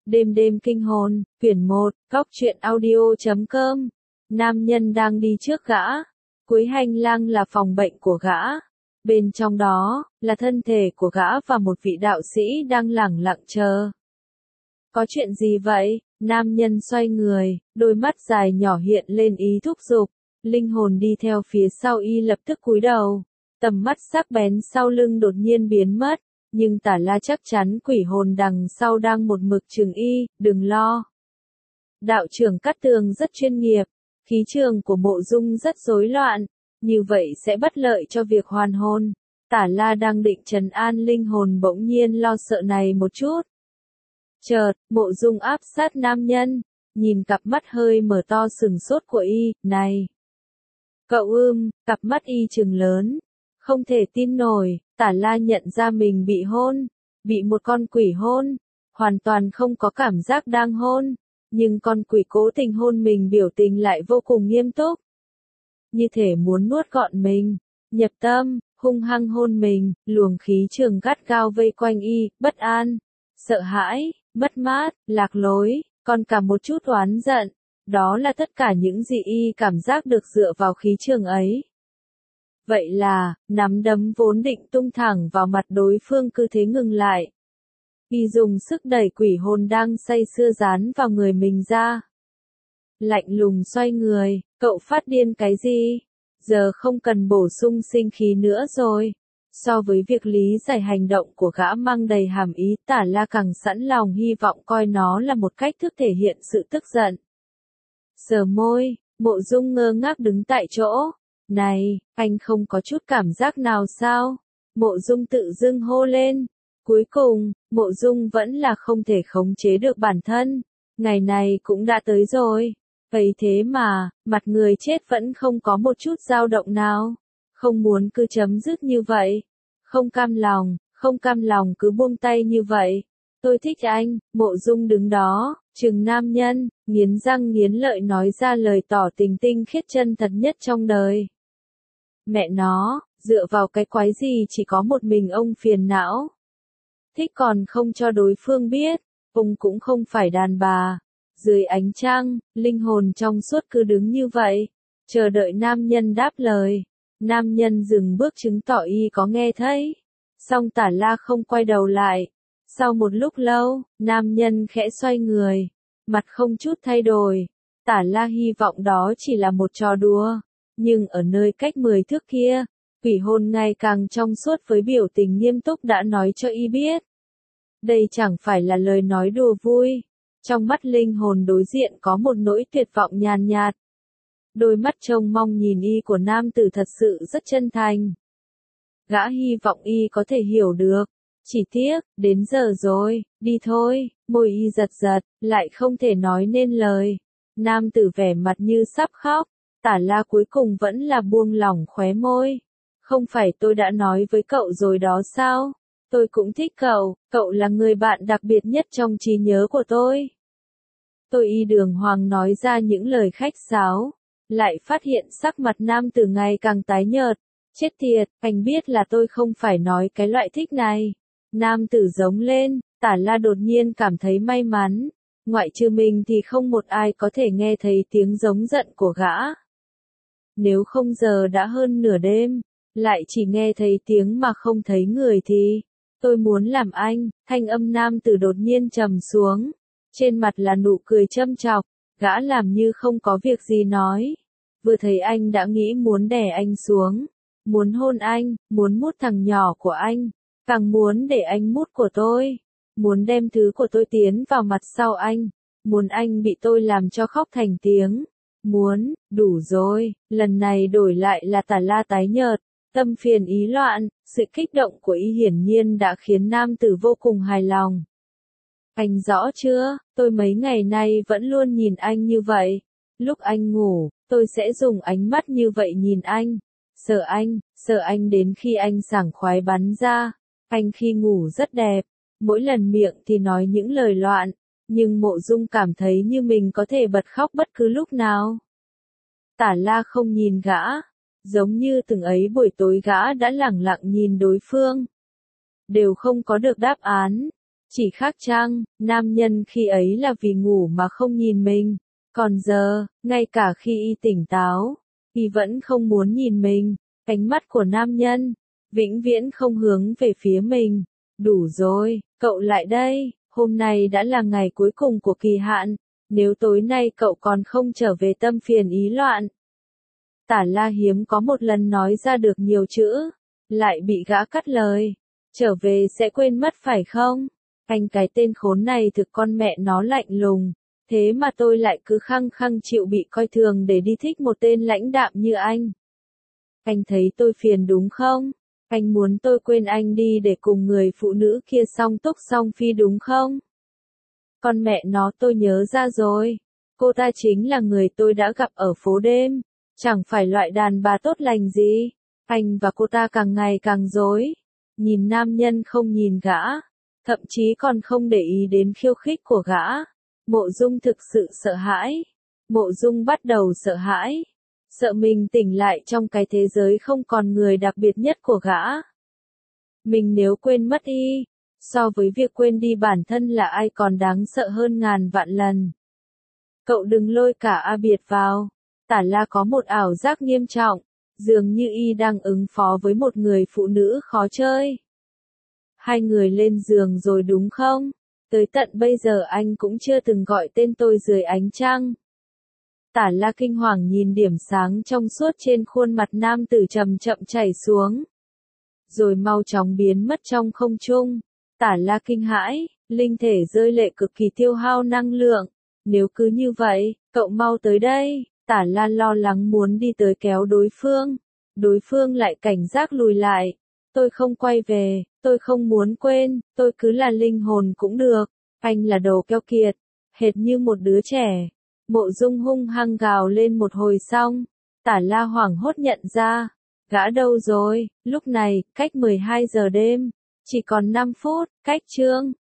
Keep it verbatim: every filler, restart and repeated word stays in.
Đêm đêm kinh hồn, quyển một, góc truyện audio chấm com. Nam nhân đang đi trước gã. Cuối hành lang là phòng bệnh của gã. Bên trong đó, là thân thể của gã và một vị đạo sĩ đang lẳng lặng chờ. Có chuyện gì vậy? Nam nhân xoay người, đôi mắt dài nhỏ hiện lên ý thúc giục. Linh hồn đi theo phía sau y lập tức cúi đầu. Tầm mắt sắc bén sau lưng đột nhiên biến mất. Nhưng Tả La chắc chắn quỷ hồn đằng sau đang một mực trừng y, đừng lo. Đạo trưởng Cát Tường rất chuyên nghiệp, khí trường của Mộ Dung rất rối loạn, như vậy sẽ bất lợi cho việc hoàn hồn. Tả La đang định trấn an linh hồn bỗng nhiên lo sợ này một chút. Chợt, Mộ Dung áp sát nam nhân, nhìn cặp mắt hơi mở to sừng sốt của y, này. Cậu ưm, cặp mắt y trừng lớn. Không thể tin nổi, Tả La nhận ra mình bị hôn, bị một con quỷ hôn, hoàn toàn không có cảm giác đang hôn, nhưng con quỷ cố tình hôn mình biểu tình lại vô cùng nghiêm túc. Như thể muốn nuốt gọn mình, nhập tâm, hung hăng hôn mình, luồng khí trường gắt gao vây quanh y, bất an, sợ hãi, mất mát, lạc lối, còn cả một chút oán giận, đó là tất cả những gì y cảm giác được dựa vào khí trường ấy. Vậy là, nắm đấm vốn định tung thẳng vào mặt đối phương cứ thế ngừng lại. Y dùng sức đẩy quỷ hồn đang say sưa dán vào người mình ra. Lạnh lùng xoay người, cậu phát điên cái gì? Giờ không cần bổ sung sinh khí nữa rồi. So với việc lý giải hành động của gã mang đầy hàm ý, Tả La càng sẵn lòng hy vọng coi nó là một cách thức thể hiện sự tức giận. Sờ môi, Mộ Dung ngơ ngác đứng tại chỗ. Này, anh không có chút cảm giác nào sao? Mộ Dung tự dưng hô lên. Cuối cùng, Mộ Dung vẫn là không thể khống chế được bản thân. Ngày này cũng đã tới rồi. Vậy thế mà, mặt người chết vẫn không có một chút dao động nào. Không muốn cứ chấm dứt như vậy. Không cam lòng, không cam lòng cứ buông tay như vậy. Tôi thích anh. Mộ Dung đứng đó, trừng nam nhân, nghiến răng nghiến lợi nói ra lời tỏ tình tinh khiết chân thật nhất trong đời. Mẹ nó, dựa vào cái quái gì chỉ có một mình ông phiền não. Thích còn không cho đối phương biết, ông cũng không phải đàn bà. Dưới ánh trăng, linh hồn trong suốt cứ đứng như vậy, chờ đợi nam nhân đáp lời. Nam nhân dừng bước chứng tỏ y có nghe thấy. Song Tả La không quay đầu lại. Sau một lúc lâu, nam nhân khẽ xoay người, mặt không chút thay đổi. Tả La hy vọng đó chỉ là một trò đùa. Nhưng ở nơi cách mười thước kia, quỷ hồn ngày càng trong suốt với biểu tình nghiêm túc đã nói cho y biết. Đây chẳng phải là lời nói đùa vui. Trong mắt linh hồn đối diện có một nỗi tuyệt vọng nhàn nhạt. Đôi mắt trông mong nhìn y của nam tử thật sự rất chân thành. Gã hy vọng y có thể hiểu được. Chỉ tiếc, đến giờ rồi, đi thôi, môi y giật giật, lại không thể nói nên lời. Nam tử vẻ mặt như sắp khóc. Tả La cuối cùng vẫn là buông lỏng khóe môi. Không phải tôi đã nói với cậu rồi đó sao? Tôi cũng thích cậu, cậu là người bạn đặc biệt nhất trong trí nhớ của tôi. Tôi y đường hoàng nói ra những lời khách sáo, lại phát hiện sắc mặt nam tử ngày càng tái nhợt. Chết tiệt, anh biết là tôi không phải nói cái loại thích này. Nam tử giống lên, Tả La đột nhiên cảm thấy may mắn. Ngoại trừ mình thì không một ai có thể nghe thấy tiếng giống giận của gã. Nếu không giờ đã hơn nửa đêm, lại chỉ nghe thấy tiếng mà không thấy người thì, tôi muốn làm anh. Thanh âm nam tử đột nhiên trầm xuống, trên mặt là nụ cười châm chọc, gã làm như không có việc gì nói. Vừa thấy anh đã nghĩ muốn đè anh xuống, muốn hôn anh, muốn mút thằng nhỏ của anh, càng muốn để anh mút của tôi, muốn đem thứ của tôi tiến vào mặt sau anh, muốn anh bị tôi làm cho khóc thành tiếng. Muốn, đủ rồi, lần này đổi lại là Tả La tái nhợt, tâm phiền ý loạn, sự kích động của y hiển nhiên đã khiến nam tử vô cùng hài lòng. Anh rõ chưa, tôi mấy ngày nay vẫn luôn nhìn anh như vậy. Lúc anh ngủ, tôi sẽ dùng ánh mắt như vậy nhìn anh. Sợ anh, sợ anh đến khi anh sảng khoái bắn ra. Anh khi ngủ rất đẹp, mỗi lần miệng thì nói những lời loạn. Nhưng Mộ Dung cảm thấy như mình có thể bật khóc bất cứ lúc nào. Tả La không nhìn gã, giống như từng ấy buổi tối gã đã lẳng lặng nhìn đối phương. Đều không có được đáp án, Chỉ khác chăng, nam nhân khi ấy là vì ngủ mà không nhìn mình. Còn giờ, ngay cả khi y tỉnh táo, y vẫn không muốn nhìn mình. Ánh mắt của nam nhân, vĩnh viễn không hướng về phía mình. Đủ rồi, cậu lại đây, hôm nay đã là ngày cuối cùng của kỳ hạn. Nếu tối nay cậu còn không trở về tâm phiền ý loạn. Tả La hiếm có một lần nói ra được nhiều chữ, lại bị gã cắt lời. Trở về sẽ quên mất phải không? Anh cái tên khốn này thực con mẹ nó lạnh lùng. Thế mà tôi lại cứ khăng khăng chịu bị coi thường để đi thích một tên lãnh đạm như anh. Anh thấy tôi phiền đúng không? Anh muốn tôi quên anh đi để cùng người phụ nữ kia song túc song phi đúng không? Con mẹ nó tôi nhớ ra rồi. Cô ta chính là người tôi đã gặp ở phố đêm. Chẳng phải loại đàn bà tốt lành gì. Anh và cô ta càng ngày càng dối. Nhìn nam nhân không nhìn gã. Thậm chí còn không để ý đến khiêu khích của gã. Mộ Dung thực sự sợ hãi. Mộ Dung bắt đầu sợ hãi. Sợ mình tỉnh lại trong cái thế giới không còn người đặc biệt nhất của gã. Mình nếu quên mất y, so với việc quên đi bản thân là ai còn đáng sợ hơn ngàn vạn lần. Cậu đừng lôi cả A Biệt vào. Tả La có một ảo giác nghiêm trọng, dường như y đang ứng phó với một người phụ nữ khó chơi. Hai người lên giường rồi đúng không? Tới tận bây giờ anh cũng chưa từng gọi tên tôi dưới ánh trăng. Tả La kinh hoàng nhìn điểm sáng trong suốt trên khuôn mặt nam tử chậm chậm chảy xuống. Rồi mau chóng biến mất trong không trung. Tả La kinh hãi, linh thể rơi lệ cực kỳ tiêu hao năng lượng. Nếu cứ như vậy, cậu mau tới đây. Tả La lo lắng muốn đi tới kéo đối phương. Đối phương lại cảnh giác lùi lại. Tôi không quay về, tôi không muốn quên, tôi cứ là linh hồn cũng được. Anh là đồ keo kiệt, hệt như một đứa trẻ. Mộ Dung hung hăng gào lên một hồi xong. Tả La hoảng hốt nhận ra. Gã đâu rồi? Lúc này, cách mười hai giờ đêm. Chỉ còn năm phút, cách chương.